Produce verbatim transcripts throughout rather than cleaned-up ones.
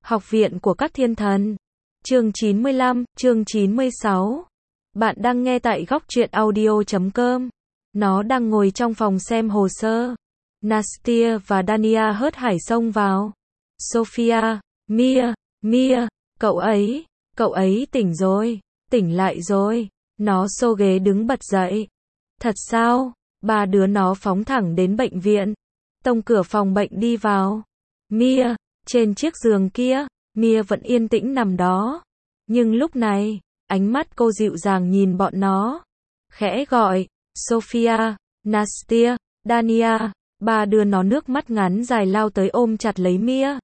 Học viện của các thiên thần. Chương chín mươi lăm, chương chín mươi sáu. Bạn đang nghe tại góc truyện audio chấm com. Nó đang ngồi trong phòng xem hồ sơ. Nastia và Dania hớt hải xông vào. Sophia, Mia, Mia, cậu ấy, cậu ấy tỉnh rồi, tỉnh lại rồi. Nó xô ghế đứng bật dậy. Thật sao? Ba đứa nó phóng thẳng đến bệnh viện. Tông cửa phòng bệnh đi vào. Mia, trên chiếc giường kia, Mia vẫn yên tĩnh nằm đó. Nhưng lúc này, ánh mắt cô dịu dàng nhìn bọn nó. Khẽ gọi, Sophia, Nastia, Dania. Ba đứa nó nước mắt ngắn dài lao tới ôm chặt lấy Mia.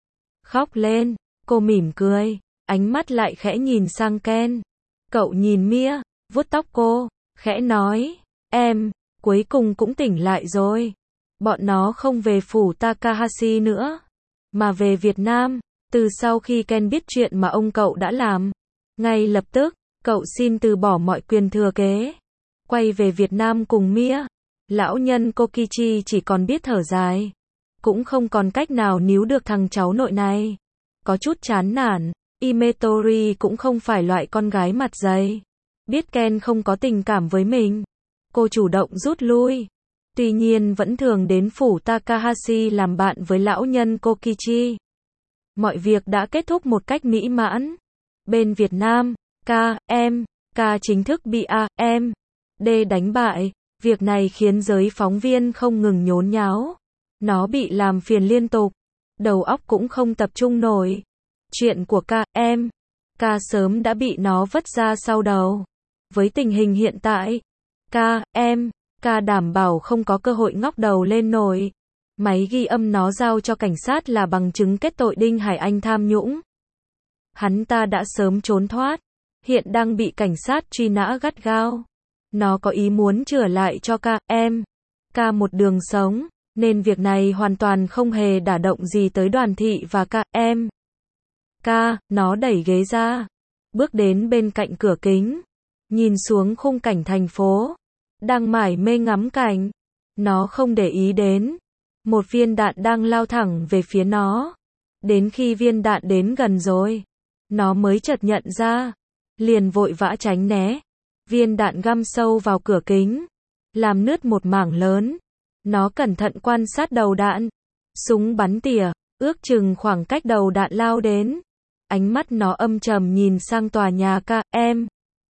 Khóc lên, cô mỉm cười, ánh mắt lại khẽ nhìn sang Ken. Cậu nhìn Mia, vuốt tóc cô, khẽ nói, em, cuối cùng cũng tỉnh lại rồi. Bọn nó không về phủ Takahashi nữa, mà về Việt Nam. Từ sau khi Ken biết chuyện mà ông cậu đã làm, ngay lập tức, cậu xin từ bỏ mọi quyền thừa kế, quay về Việt Nam cùng Mia. Lão nhân Kokichi chỉ còn biết thở dài, cũng không còn cách nào níu được thằng cháu nội này. Có chút chán nản, Imetori cũng không phải loại con gái mặt dày. Biết Ken không có tình cảm với mình, cô chủ động rút lui. Tuy nhiên vẫn thường đến phủ Takahashi làm bạn với lão nhân Kokichi. Mọi việc đã kết thúc một cách mỹ mãn. Bên Việt Nam, K M K chính thức bị A M D đánh bại. Việc này khiến giới phóng viên không ngừng nhốn nháo. Nó bị làm phiền liên tục, đầu óc cũng không tập trung nổi. Chuyện của K M K sớm đã bị nó vứt ra sau đầu. Với tình hình hiện tại, K M K đảm bảo không có cơ hội ngóc đầu lên nổi. Máy ghi âm nó giao cho cảnh sát là bằng chứng kết tội Đinh Hải Anh tham nhũng. Hắn ta đã sớm trốn thoát, hiện đang bị cảnh sát truy nã gắt gao. Nó có ý muốn trở lại cho K M K một đường sống, nên việc này hoàn toàn không hề đả động gì tới Đoàn Thị và K M K. Nó đẩy ghế ra, bước đến bên cạnh cửa kính, nhìn xuống khung cảnh thành phố, đang mải mê ngắm cảnh. Nó không để ý đến một viên đạn đang lao thẳng về phía nó. Đến khi viên đạn đến gần rồi, nó mới chợt nhận ra, liền vội vã tránh né. Viên đạn găm sâu vào cửa kính, làm nứt một mảng lớn. Nó cẩn thận quan sát đầu đạn. Súng bắn tỉa, ước chừng khoảng cách đầu đạn lao đến. Ánh mắt nó âm trầm nhìn sang tòa nhà K M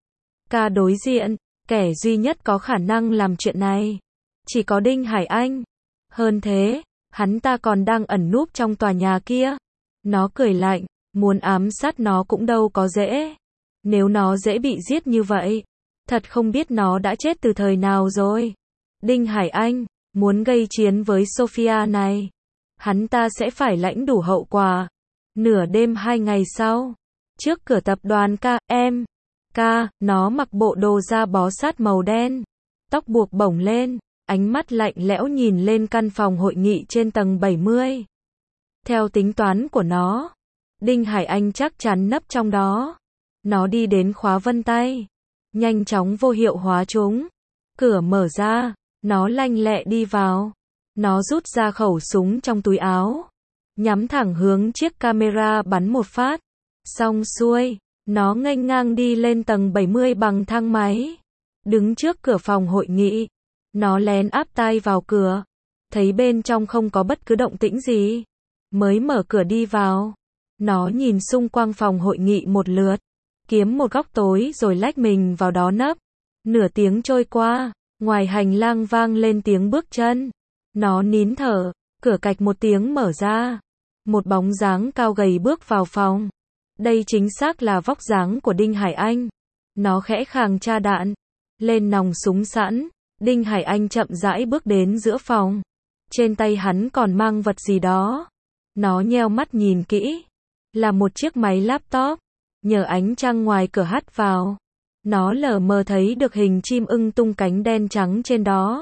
K đối diện. Kẻ duy nhất có khả năng làm chuyện này chỉ có Đinh Hải Anh. Hơn thế, hắn ta còn đang ẩn núp trong tòa nhà kia. Nó cười lạnh, muốn ám sát nó cũng đâu có dễ. Nếu nó dễ bị giết như vậy, thật không biết nó đã chết từ thời nào rồi. Đinh Hải Anh muốn gây chiến với Sophia này, hắn ta sẽ phải lãnh đủ hậu quả. Nửa đêm hai ngày sau, trước cửa tập đoàn K M K, nó mặc bộ đồ da bó sát màu đen, tóc buộc bổng lên, ánh mắt lạnh lẽo nhìn lên căn phòng hội nghị trên tầng bảy mươi. Theo tính toán của nó, Đinh Hải Anh chắc chắn nấp trong đó. Nó đi đến khóa vân tay, nhanh chóng vô hiệu hóa chúng. Cửa mở ra, nó lanh lẹ đi vào. Nó rút ra khẩu súng trong túi áo, nhắm thẳng hướng chiếc camera bắn một phát. Xong xuôi, nó nghênh ngang đi lên tầng bảy mươi bằng thang máy. Đứng trước cửa phòng hội nghị, nó lén áp tai vào cửa, thấy bên trong không có bất cứ động tĩnh gì, mới mở cửa đi vào. Nó nhìn xung quanh phòng hội nghị một lượt, kiếm một góc tối rồi lách mình vào đó nấp. Nửa tiếng trôi qua, ngoài hành lang vang lên tiếng bước chân. Nó nín thở, cửa cạch một tiếng mở ra. Một bóng dáng cao gầy bước vào phòng. Đây chính xác là vóc dáng của Đinh Hải Anh. Nó khẽ khàng tra đạn, lên nòng súng sẵn. Đinh Hải Anh chậm rãi bước đến giữa phòng. Trên tay hắn còn mang vật gì đó. Nó nheo mắt nhìn kỹ, là một chiếc máy laptop. Nhờ ánh trăng ngoài cửa hắt vào, nó lờ mờ thấy được hình chim ưng tung cánh đen trắng trên đó.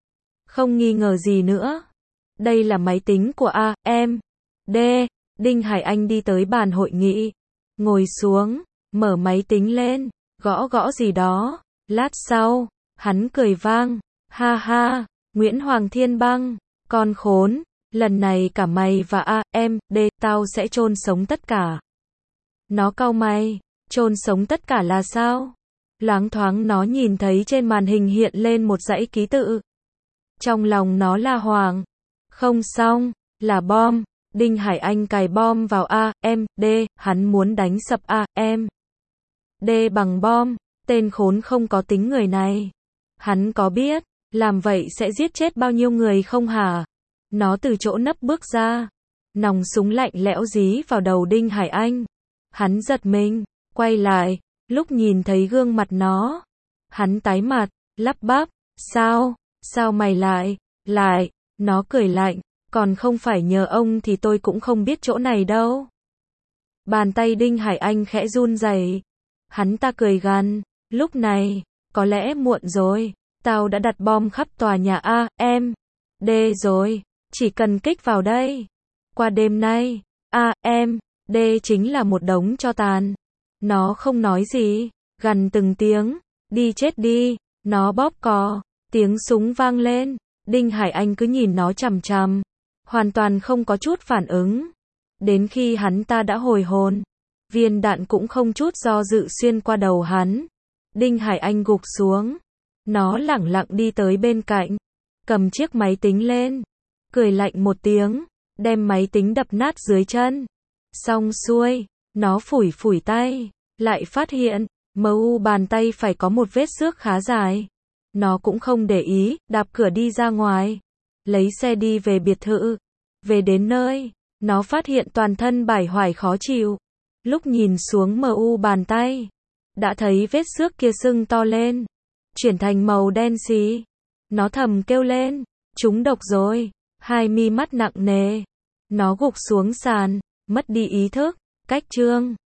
Không nghi ngờ gì nữa, đây là máy tính của A M D. Đinh Hải Anh đi tới bàn hội nghị, ngồi xuống, mở máy tính lên, gõ gõ gì đó. Lát sau, hắn cười vang, ha ha, Nguyễn Hoàng Thiên Băng, con khốn, lần này cả mày và A, em, D, tao sẽ chôn sống tất cả. Nó cau mày, chôn sống tất cả là sao? Loáng thoáng nó nhìn thấy trên màn hình hiện lên một dãy ký tự. Trong lòng nó là hoảng. Không xong, là bom. Đinh Hải Anh cài bom vào A, em, D, hắn muốn đánh sập A, em, D bằng bom. Tên khốn không có tính người này. Hắn có biết, làm vậy sẽ giết chết bao nhiêu người không hả? Nó từ chỗ nấp bước ra. Nòng súng lạnh lẽo dí vào đầu Đinh Hải Anh. Hắn giật mình, quay lại, lúc nhìn thấy gương mặt nó. Hắn tái mặt, lắp bắp, sao, sao mày lại, lại, nó cười lạnh, còn không phải nhờ ông thì tôi cũng không biết chỗ này đâu. Bàn tay Đinh Hải Anh khẽ run rẩy. Hắn ta cười gằn, lúc này, có lẽ muộn rồi, tao đã đặt bom khắp tòa nhà A, em, D rồi, chỉ cần kích vào đây. Qua đêm nay, A, em, D chính là một đống tro tàn. Nó không nói gì, gằn từng tiếng, đi chết đi, nó bóp cò, tiếng súng vang lên, Đinh Hải Anh cứ nhìn nó chằm chằm, hoàn toàn không có chút phản ứng. Đến khi hắn ta đã hồi hồn, viên đạn cũng không chút do dự xuyên qua đầu hắn. Đinh Hải Anh gục xuống, nó lẳng lặng đi tới bên cạnh, cầm chiếc máy tính lên, cười lạnh một tiếng, đem máy tính đập nát dưới chân. Xong xuôi, nó phủi phủi tay, lại phát hiện, em u bàn tay phải có một vết xước khá dài. Nó cũng không để ý, đạp cửa đi ra ngoài, lấy xe đi về biệt thự. Về đến nơi, nó phát hiện toàn thân bải hoài khó chịu. Lúc nhìn xuống em u bàn tay, đã thấy vết xước kia sưng to lên, chuyển thành màu đen xì. Nó thầm kêu lên, trúng độc rồi, hai mi mắt nặng nề. Nó gục xuống sàn, mất đi ý thức. Cách chương